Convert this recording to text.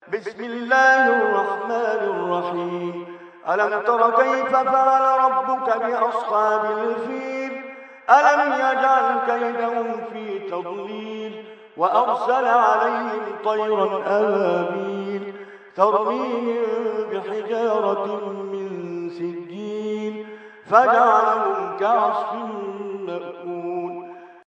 بسم الله الرحمن الرحيم. ألم تر كيف فعل ربك بأصحاب الفيل؟ ألم يجعل كيدهم في تضليل وأرسل عليهم طيرا أبابيل ترميهم بحجارة من سجيل فجعلهم كعصف مأكول.